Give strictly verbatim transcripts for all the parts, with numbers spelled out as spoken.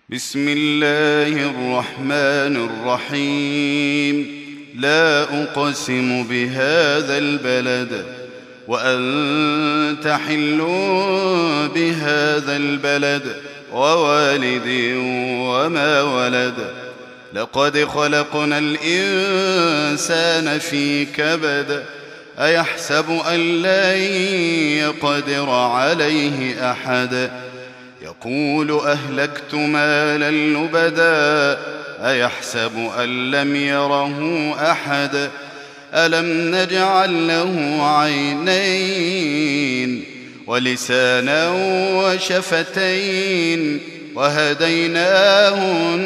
بسم الله الرحمن الرحيم. لا أقسم بهذا البلد وأنت حل بهذا البلد ووالد وما ولد. لقد خلقنا الإنسان في كبد. أيحسب أن لن يقدر عليه أحد. يقول أهلكت مالا لبدا. أيحسب أن لم يره أحد. ألم نجعل له عينين ولسانا وشفتين وهديناه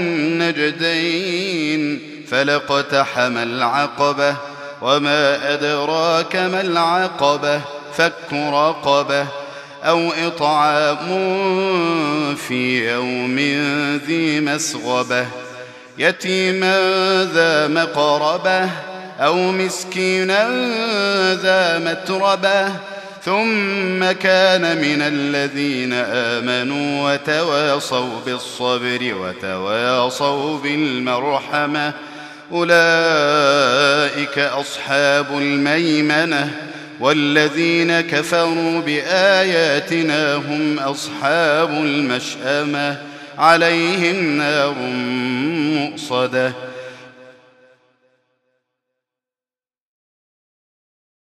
النجدين فلاقتحم العقبة وما أدراك ما العقبة فك رقبة أو إطعام في يوم ذي مسغبة يتيما ذا مقربة أو مسكينا ذا متربة ثم كان من الذين آمنوا وتواصوا بالصبر وتواصوا بالمرحمة أولئك أصحاب الميمنة والذين كفروا بآياتنا هم أصحاب المشأمة عليهم نار مؤصدة